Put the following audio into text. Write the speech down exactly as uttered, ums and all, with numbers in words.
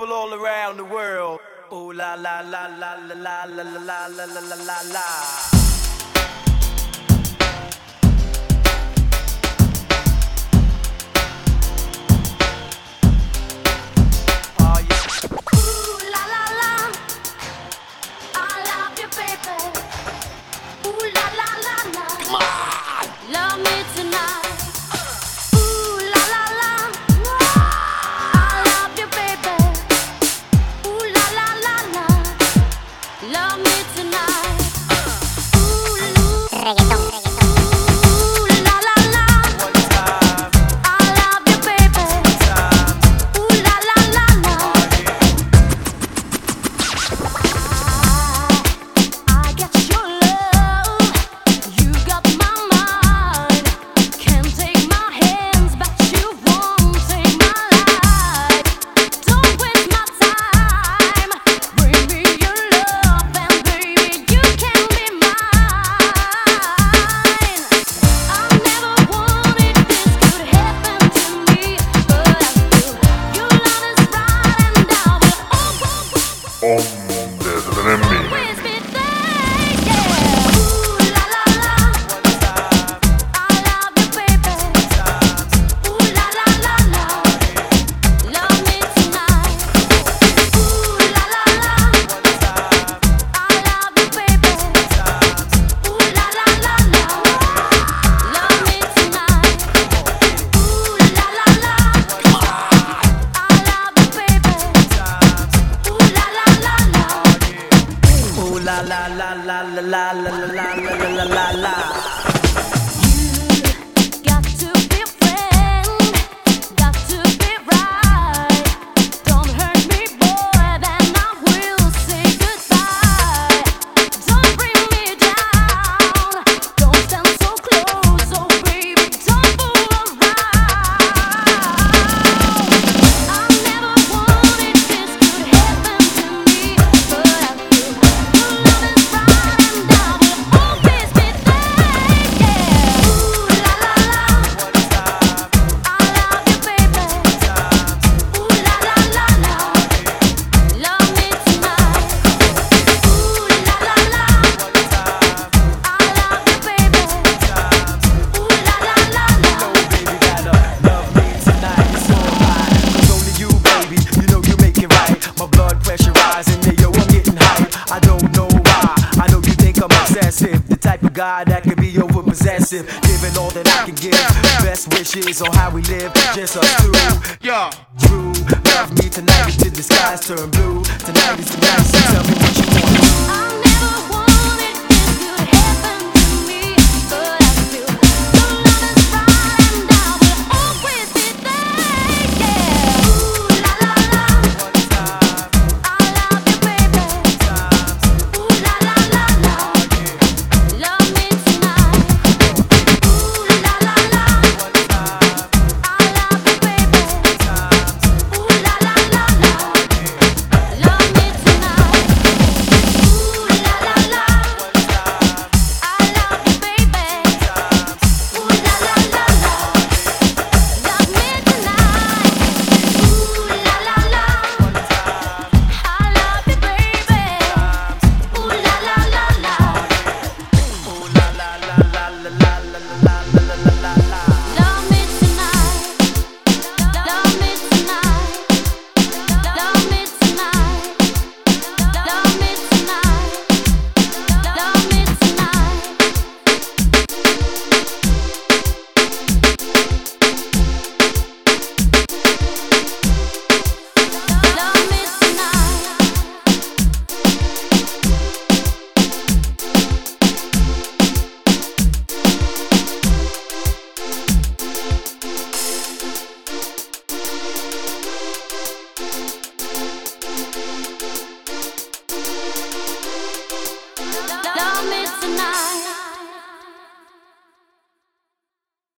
people all around the world. Ooh la la la la la la la la la la la la la. La la la la la la la la la la la. The type of guy that can be over possessive, giving all that I can give. Best wishes on how we live, just us two. True, love me tonight until the skies turn blue. Tonight is the night, so tell me what you want to do. I never wanted this could happen to me, but I feel the love is right and I will always be there. Yeah. Ooh la la la, I love you, baby. Ooh la la la la. Love me tonight. Ooh la la la, I love you, baby. Ooh la la la la. Love me tonight. Ooh la la la, I love you, baby. Ooh la la la la. Love me tonight. Ooh la la la, I love you, baby. Ooh la la la la. Ooh la la la la la la la la la la la la. Love me tonight. Love me tonight. Love me tonight. Love me tonight. Love me tonight. Love me tonight. Love me tonight.